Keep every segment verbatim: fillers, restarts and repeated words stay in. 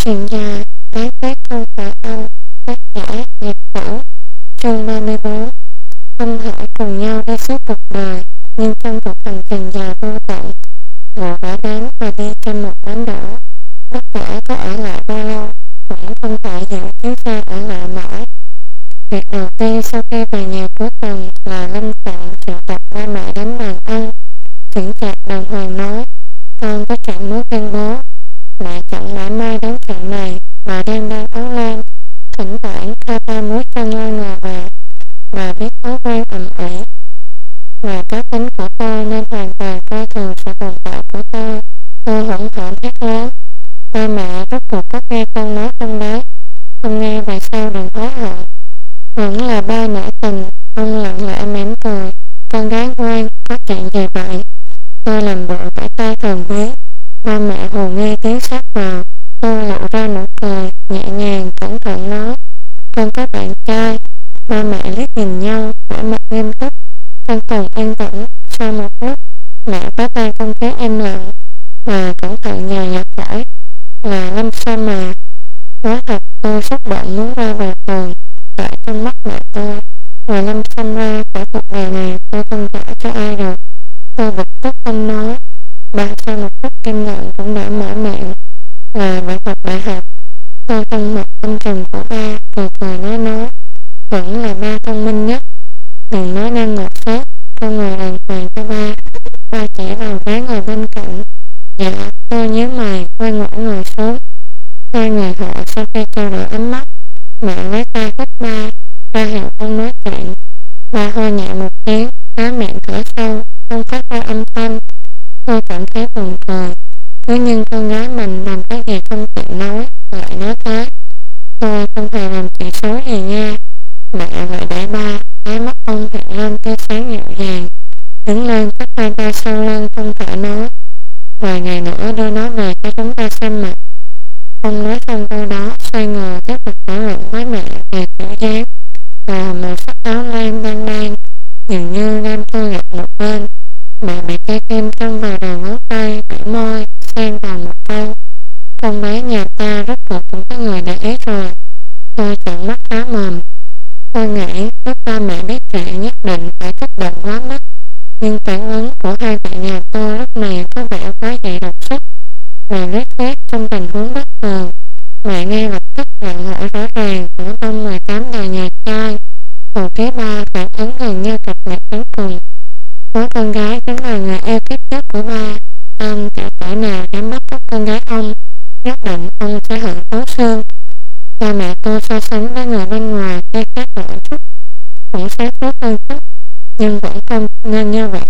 Chuyện dài Đáng tiếc không phải anh. Tác giả Diệp Tử. Chương ba mươi bốn. Không thể cùng nhau đi suốt cuộc đời, nhưng trong cuộc hành trình dài vô tận, họ đã đến và đi trên một bến đỗ. Bất kể có ở lại bao lâu, cũng không thể giữ chiếc xe ở lại mãi. Việc đầu tiên sau khi về nhà cuối tuần là Lâm chọn triệu tập ba mẹ đến bàn ăn. Chững chạc đàng hoàng nói: con có chuyện muốn tuyên bố. Mẹ chẳng mãi mai đến chuyện này và đem đang áo len, thỉnh thoảng tha ta muối chân lên ngồi về. Bà biết thói quen ầm ĩ và cá tính của tôi nên hoàn toàn coi thường sự tồn tại của tôi. Tôi hỗn hển hét lớn: ba mẹ rốt cuộc có nghe con nói không đấy? Không nghe vậy sao đừng hối hận. Vẫn là ba nể tình. Ông lặng lẽ mỉm cười: con gái ngoan, có chuyện gì vậy? Tôi làm bộ vẫy tay thần bí. Ba mẹ hồ nghi tiến sát vào. Tôi lộ ra nụ cười nhẹ nhàng cẩn thận nói: con có bạn trai. Ba mẹ liếc nhìn nhau, vẻ mặt nghiêm túc. Căn phòng yên tĩnh. Sau một lúc, mẹ phá tay không chế im lặng và cẩn thận nhờ nhặt hỏi: là Lâm Sam mà? Nói thật, tôi xúc động muốn ra vào tường. Tại trong mắt mẹ tôi, ngoài Lâm Sam ra, cả cuộc đời này tôi không trả cho ai được. Tôi bực tức không nói. Bà sau một phút im lặng cũng đã mở miệng: là bạn học đại học. Tôi trong mặt âm trầm của ba, cười cười nói nói: vẫn là ba thông minh nhất. Đừng nói năng ngọt xớt. Tôi ngồi đàng hoàng cho ba. Ba chỉ vào ghế ngồi bên cạnh. Dạ. Tôi nhíu mày, ngoan ngoãn ngồi xuống. Hai người họ sau khi trao đổi ánh mắt, mẹ lấy tay hít ba. Ba hiểu không nói chuyện. Ba ho nhẹ một tiếng, há miệng thở sâu, không phát ra âm thanh. Tôi cảm thấy buồn cười. Nếu như con gái mình làm cái gì không tiện nói, lại nói thế. Tôi không hề làm chuyện xấu gì nha. Mẹ lại để ba. Ái mắt ông hiện lên tia sáng nhẹ nhàng. Đứng lên chắp hai tay sau lưng không thể nói: vài ngày nữa đưa nó về cho chúng ta xem mặt. Ông nói xong câu đó, xoay người tiếp tục thảo luận với mẹ về kiểu dáng và màu sắc áo len đang đang, dường như đem tôi gạt một bên. Mẹ bị cây kim trong vào đầu ngón tay, bẻ môi, xen vào một câu: con bé nhà ta rốt cuộc cũng có người để ý rồi. Tôi trợn mắt há mồm. Tôi nghĩ lúc ba mẹ biết chuyện nhất định phải kích động quá mức, nhưng phản ứng của hai mẹ nhà tôi lúc này có vẻ quá dị đột xuất và rất khác trong tình huống bất thường. Mẹ ngay lập tức gặng hỏi rõ ràng của ông mười tám đời nhà trai. Còn phía ba phản ứng gần như cập nhật đến cùng. Có con gái chính là người yêu kiếp trước của ba. Ông chả cỡ nào dám bắt cóc con gái ông. Nhất định ông sẽ hận thấu xương. Ba mẹ tôi so sánh với người bên ngoài hơi khác lạ chút, cũng sáng suốt hơn chút, nhưng vẫn không nên như vậy.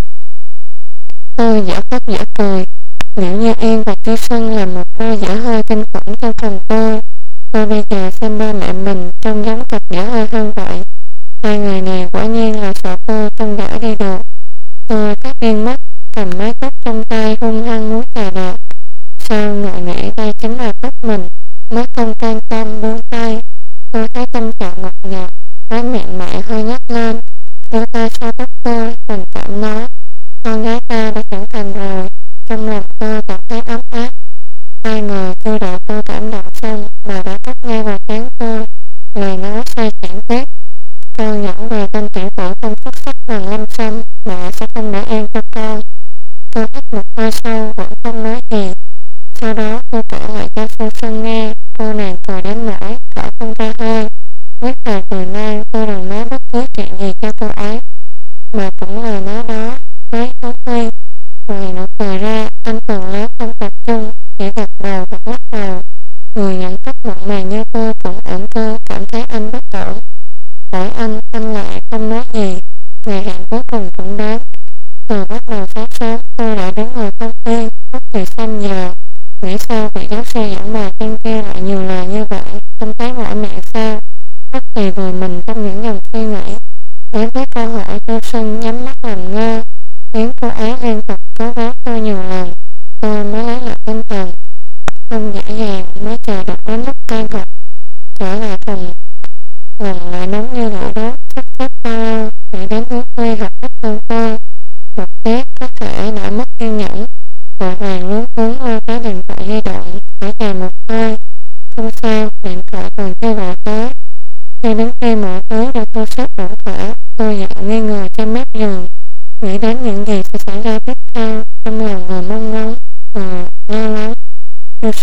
Tôi dở khóc dở cười. Liễu Như Yên và Tri Xuân là một đôi dở hơi kinh khủng trong phòng tôi. Tôi bây giờ xem ba mẹ mình trông giống thật dở hơi hơn vậy. Hai người này quả nhiên là sợ tôi không gỡ đi được. Tôi phát điên mắt, cầm mái tóc trong tay hung hăng muốn chà đạp. Sao ngại nghĩ đây chính là tóc mình, mới không quan tâm buông tay. Tôi thấy tâm trạng ngọt ngạt, cái miệng mẹ hơi nhếch lên, đưa tay sau tóc tôi, tình cảm nói: con gái ta đã trưởng thành rồi. Trong lòng tôi cảm thấy ấm áp. Ai ngờ chưa đợi tôi cảm động xong, bà đã tắt ngay vào trán tôi, lời nói say xẻn tiếp: tôi nhẫn về tên tiểu tử không xuất sắc bằng Lâm Sam, mẹ sẽ không để yên cho con. Tôi hít một hơi sâu vẫn không nói gì. Sau đó tôi kể lại cho Xuân Xuân nghe. Cô nàng cười đến nỗi thở không ra hơi. Quyết thề từ nay tôi đừng nói bất cứ chuyện gì cho cô ấy. Mà cũng lời nói đó với Hứa Huy. Ngoài nụ cười ra, anh từng lát không tập trung, chỉ gật đầu hoặc lắc đầu. Người nhận thức mặn mà như tôi cũng ẩn cư cảm thấy anh bất ổn. Hỏi anh, anh lại không nói gì. Ngày hẹn cuối cùng cũng đến. Từ bắt đầu sáng sớm, tôi đã đứng ngồi không yên, lúc thì xanh giờ. Nghĩ sao vị giáo sư giảng bài trên kia lại nhiều lời như vậy, không thấy mỏi mẹ sao? Bất kỳ vùi mình trong những dòng suy nghĩ. Đến với câu hỏi, tôi Xuân nhắm mắt làm ngơ, khiến cô ấy liên tục cố gắng tôi nhiều lần. Tôi mới lấy lại tinh thần. Không dễ dàng mới chờ được đến lúc tan học. Trở lại phòng, lòng lại nóng như lửa đốt, sắp sắp bao lâu, nghĩ đến Hứa Huy học ít hơn tôi. Một tiết có thể đã mất kiên nhẫn, vội vàng luống cuống lôi cái điện thoại di động, thở dài một hơi.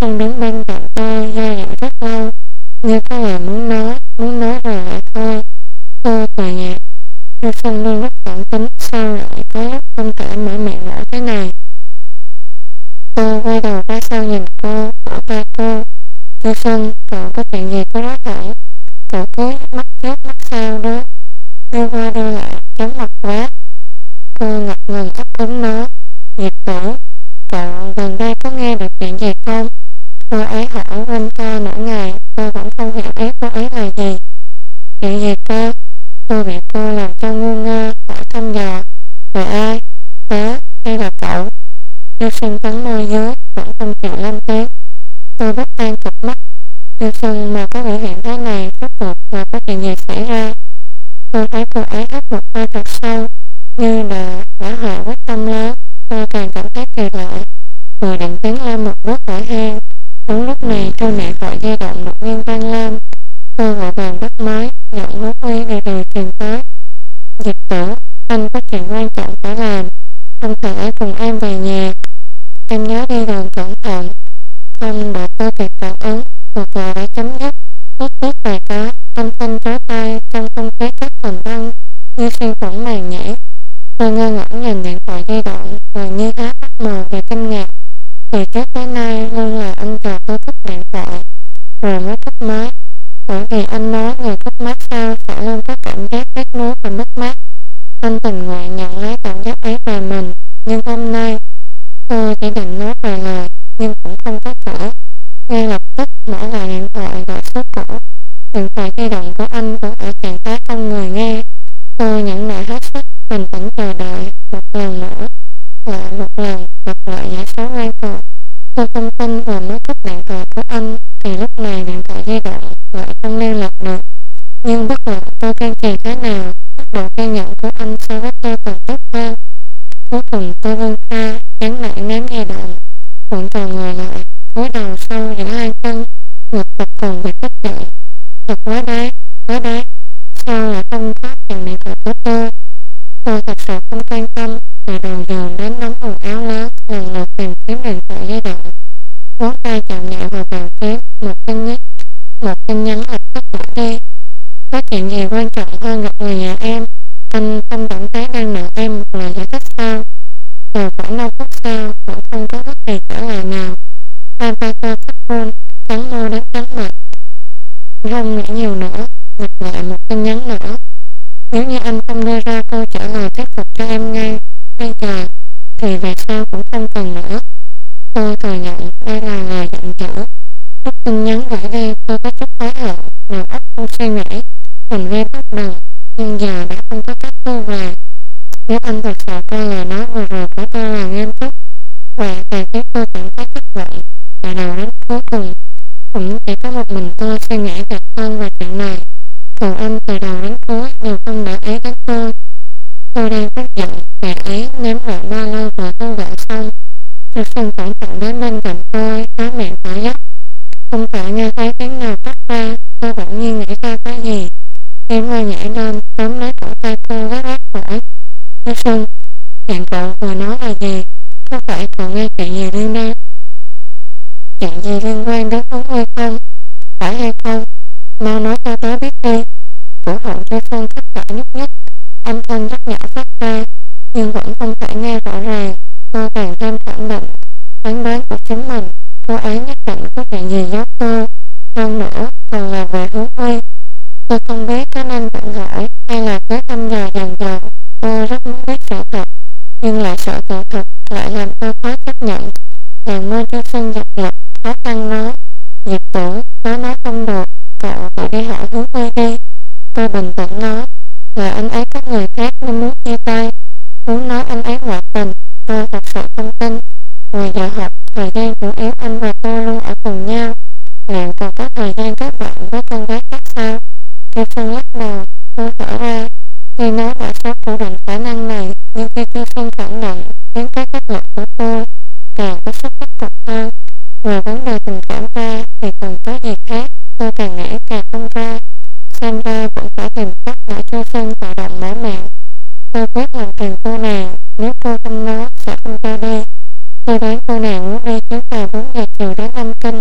Xuân đứng bên cạnh tôi do dự rất lâu, như có lời muốn nói, muốn nói rồi lại thôi. Tôi cười nhạt. Như Xuân luôn rất thẳng tính, sao lại có lúc không thể mở miệng nổi thế này. Tôi quay đầu ra sau nhìn cô, vỗ vai cô. Như Xuân, cậu có chuyện gì cứ nói thẳng. Cậu cứ mắt trước mắt sau đó, đưa qua đưa lại, chóng mặt quá. Cô ngập ngừng ấp úng nói. Diệp Tử, cậu gần đây có nghe được chuyện gì không? Cô ấy hỏi quanh co nửa ngày, tôi vẫn không hiểu ý cô ấy là gì. Chuyện gì cơ? Tôi bị cô làm cho ngu ngơ, hỏi thăm dò. Rồi ai? Tớ, hay là cậu? Như Xuân cắn môi dưới, vẫn không chịu lên tiếng. Tôi bất an cụp mắt. Như Xuân mà có biểu hiện thế này, rốt cuộc là có chuyện gì xảy ra? Tôi thấy cô ấy hít một hơi thật sâu, như là đã hạ quyết tâm lớn. Tôi càng cảm thấy kỳ lạ, vừa định tiến lên một bước hỏi han. Đúng lúc này chuông điện thoại di động đột nhiên vang lên. Tôi vội vàng bắt máy, giọng hốt huy đều đều truyền tới. Diệp Tử, anh có chuyện quan trọng phải làm, không thể cùng em về nhà. Em nhớ đi đường cẩn thận. Không đợi tôi kịp phản ứng, cuộc gọi đã chấm dứt. Tốt tốt vài cái, âm thanh chói tai trong không khí các phần băng như xuyên thủng màn nhĩ. Tôi ngơ ngẩn nhìn điện thoại di động, gần như há hốc mồm vì kinh ngạc. Từ trước tới nay luôn là anh chờ tôi cúp điện thoại rồi mới cúp máy, bởi vì anh nói người cúp máy sau sẽ luôn có cảm giác tiếc nuối và mất mát. Anh tình nguyện nhận lấy cảm giác ấy về mình, nhưng hôm nay tôi chỉ định nói vài lời nhưng cũng không có cửa. Ngay lập tức mở lại điện thoại gọi số cũ. Điện thoại di động của anh vẫn ở trạng thái không người nghe. Tôi nhẫn nại hết sức, bình tĩnh chờ đợi. Một lần nữa, lại một lần, lặp lại dãy số quen thuộc. Tôi không tin vừa mới cúp điện thoại của anh thì lúc này điện thoại di động lại không liên lạc được. Nhưng bất luận tôi kiên trì thế nào, mức độ kiên nhẫn của anh so với tôi còn tốt hơn. Cuối cùng tôi vươn ra, chán nản ném di động, cuộn tròn người lại, cúi đầu sâu giữa hai chân, ngực phập phồng vì tức giận. Thật quá đáng, quá đáng, sao lại không có nhận điện thoại của tôi? Tôi thật sự không quan tâm, từ đầu giờ đến nắm quần áo lớn, lần lượt tìm kiếm điện thoại di động. Ngón tay chạm nhẹ vào bàn phím, một tin nhắn, một tin nhắn lập tức bỏ đi. Có chuyện gì quan trọng hơn gặp người nhà em? Anh không cảm thấy đang nợ em một lời giải thích sao? Chờ khoảng năm phút sau, vẫn không có bất kỳ trả lời nào. Hai ba cơ phát hôn, cắn môi đến cắn mặt. Không nghĩ nhiều nữa, lặp lại một tin nhắn nữa. Nếu như anh không đưa ra câu trả lời thuyết phục cho em ngay bây giờ, thì về sau cũng không cần nữa. Tôi thừa nhận đây là lời giận dữ. Lúc tin nhắn gửi đi, tôi có chút hối hận, đầu óc không suy nghĩ, hành vi bốc đồng, nhưng giờ đã không có cách thu về. Nếu anh thật sự coi lời nói vừa rồi của tôi là nghiêm túc, vậy càng khiến tôi cảm thấy thất vọng. Và đầu đến cuối cùng, cũng chỉ có một mình tôi suy nghĩ đẹp hơn về chuyện này. Còn anh từ đầu đến cuối đều không để ý đến tôi. Tôi đang tức giận, kẻ ấy ném lại ba lô vừa thu gạo xong. Tôi Xuân cẩn thận đến bên cạnh tôi, há miệng thở dốc. Không thể nghe thấy tiếng nào phát ra, tôi bỗng nhiên nghĩ ra cái gì. Em hơi nhảy lên, tóm lấy cổ tay cô gắt gắt hỏi. Tôi Xuân, chuyện cậu vừa nói là gì? Có phải cậu nghe chuyện gì liên quan? Chuyện gì liên quan đến Phú hay không? Phải hay không? Mau nói cho tớ biết đi. Cổ họng Tôi Xuân thất vả nhúc nhích, âm thanh rất nhỏ phát ra, nhưng vẫn không thể nghe rõ ràng. Tôi càng thêm cảm động, phán đoán của chính mình. Cô ấy nhất định có chuyện gì giấu tôi. Hơn nữa, còn là về Hướng Huy. Tôi không biết có nên tự hỏi hay là cứ thăm dò dần dần. Tôi rất muốn biết sự thật, nhưng lại sợ sự thật lại làm tôi khó chấp nhận. Đàn môi Tôi Xuân giật giật, khó khăn nói. Diệp Tử, tớ nói không được, cậu tự đi hỏi Hướng Huy đi. Tôi bình tĩnh nói, là anh ấy có người khác nên muốn chia tay. Muốn nói anh ấy ngoại tình, tôi thật sự không tin. Ngoài giờ học, thời gian chủ yếu anh và tôi luôn ở cùng nhau. Liệu còn có thời gian kết bạn với con gái khác sao? Tôi Xuân lắc đầu, tôi thở ra. Khi nói đã sớm phủ định khả năng này, nhưng khi Tôi Xuân khẳng định, khiến cái kết luận của tôi càng có sức thuyết phục hơn. Ngoài vấn đề tình cảm ra, thì còn có gì khác, tôi càng nghĩ càng không ra. Xem ra vẫn phải tìm cách để Tôi Xuân tự động mở miệng. Tôi quyết làm phiền cô nàng, nếu cô không nói sẽ không cho đi. Tôi đoán cô nàng muốn đi chuyến tàu bốn giờ chiều đến Nam Kinh.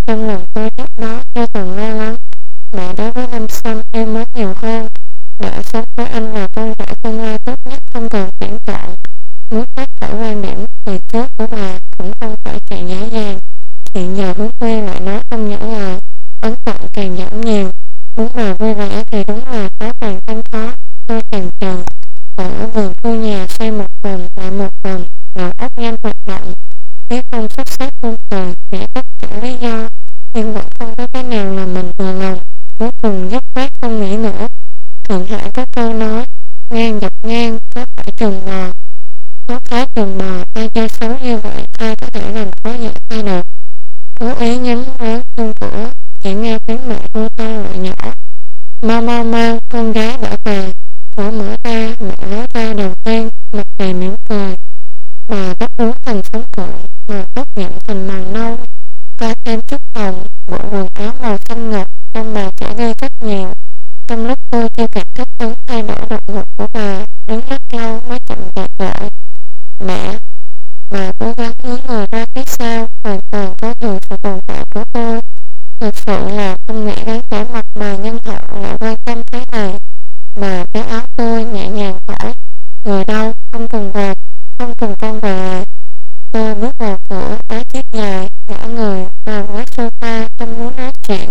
Trong lòng tôi lúc đó chưa từng lo lắng. Mẹ đối với Lâm Sâm yêu mến nhiều hơn. Đã sống với anh là con rể tương lai tốt nhất không cần tuyển chọn. Muốn thoát khỏi quan điểm từ trước của bà cũng không phải chuyện dễ dàng. Hiện giờ Hướng Khuê lại nói không những lời, ấn tượng càng giảm nhiều. Muốn bà vui vẻ thì đúng là khó càng thêm khó. Tôi chần chừ. Ở vườn khu nhà xoay một vòng lại một vòng, đầu óc nhanh hoạt động. Nếu không sắp xếp buông cười, nghĩ tất cả lý do, nhưng vẫn không có cái nào làm mình vừa lòng. Cuối cùng dứt khoát không nghĩ nữa. Thượng Hải có câu nói, ngang dọc ngang, có phải trùng bò. Có phá trùng bò, ai chơi xấu như vậy, ai có thể làm khó dễ ai được. Cố ý nhấn lớn chuông cửa, chỉ nghe tiếng mẹ hô to lại nhỏ. Mau mau mau, con gái đã về. Cửa mở ra, mẹ nói ra đầu tiên, mặt đầy mỉm cười. Bà tóc uống thành sống cuộn, màu tóc nhuộm thành màu nâu, có thêm chút hồng, bộ quần áo màu xanh ngọc, trong bà trẻ đi rất nhiều. Trong lúc tôi chưa kịp thích ứng thay đổi đột ngột của bà, đứng rất lâu mới chậm chạp lại. Mẹ! Bà cố gắng hướng người ra phía sau, hoàn toàn có thường sự tồn tại của tôi. Thực sự là không nghĩ đến vẻ mặt bà nhân hậu lại quan tâm thế này. Bà kéo áo tôi nhẹ nhàng hỏi, người đâu, không cùng về, không cùng con về. Tôi bước vào cửa, đá chiếc dài, ngã người vào ghế sofa, không muốn nói chuyện.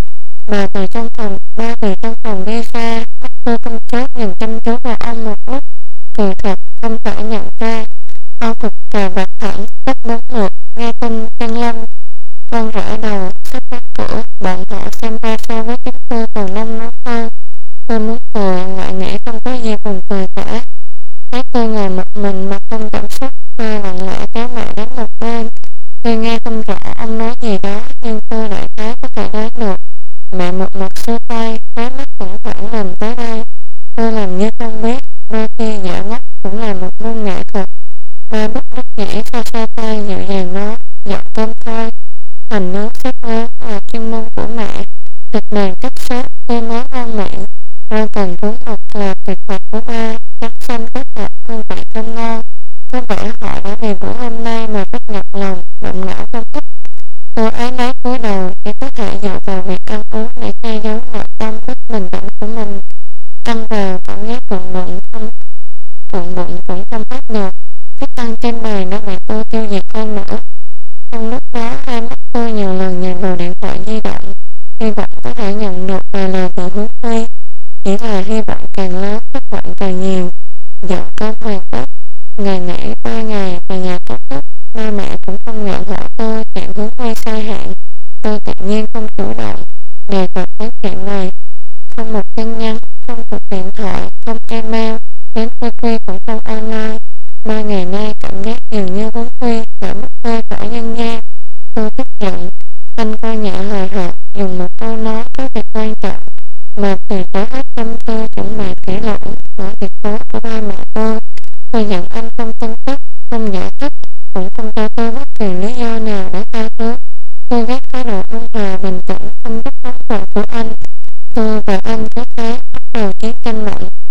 Bà từ trong phòng, ba từ trong phòng đi ra, mắt tôi không chớp nhìn chăm chú vào ông một lúc. Kỳ thật, không thể nhận ra. Âu phục cà vạt thẳng, tóc bóng mượt, nghe tin chân lâm. Con rẽ đầu, sắp bắt cửa, bọn họ xem ra so với chúng tôi còn nông nóng hơn. Tôi muốn cười, lại nghĩ không có gì buồn cười cả. Thấy tôi ngồi một mình mà không cảm xúc, tôi lặng lẽ kéo mẹ đến một bên. Tôi nghe không rõ ông nói gì đó, nhưng tôi lại khá có thể đoán được. Mẹ một mặt xua tay, khóe mắt thỉnh thoảng lần tới đây. Tôi làm như không biết, đôi khi dở ngốc cũng là một môn nghệ thuật. Ba bất đắc dĩ xoa xoa tay dịu dàng nói, dọn cơm thôi. Hành nướng xếp lớn là chuyên môn của mẹ. Thịt mềm chất xốp, tươi mới ngon miệng. Rau cần cuốn hột là tuyệt vời của ba. Chắc xanh kết hợp hương vị thơm ngon. Có vẻ họ đã vì bữa hôm nay mà rất nhọc lòng, động não không thích. Tôi ái náy cúi đầu, chỉ có thể dựa vào việc ăn uống để che giấu nội tâm rất bình tĩnh của mình. Ăn vào cảm giác bụng bụng không bụng bụng cũng không hết được. Thức ăn trên bàn đã bị tôi tiêu diệt hơn nữa. Trong lúc đó hai mắt tôi nhiều lần nhìn vào điện thoại di động, hy vọng có thể nhận được vài lời từ Hướng Khuê. Chỉ là hy vọng càng lớn, thất vọng càng nhiều. Dọn cơm hoàn tất, ngày nghỉ ba ngày về nhà kết thúc, ba mẹ cũng không ngại hỏi tôi chuyện Hướng Khuê sai hạn. Tôi tự nhiên không chủ động đề cập đến chuyện này. Không một tin nhắn, không cuộc điện thoại, không email, đến Khuê Khuê cũng không online. Ba ngày nay cảm giác dường như Hướng Khuê đã mất hơi thở nhân gian. Tôi tức giận, anh coi nhẹ hời hợt, dùng một câu nói có việc quan trọng mà từ chối hết tâm tư chuẩn bị kỹ lưỡng của việc phố của ba mẹ tôi. Tôi giận anh không phân tích, không giải thích, cũng không cho tôi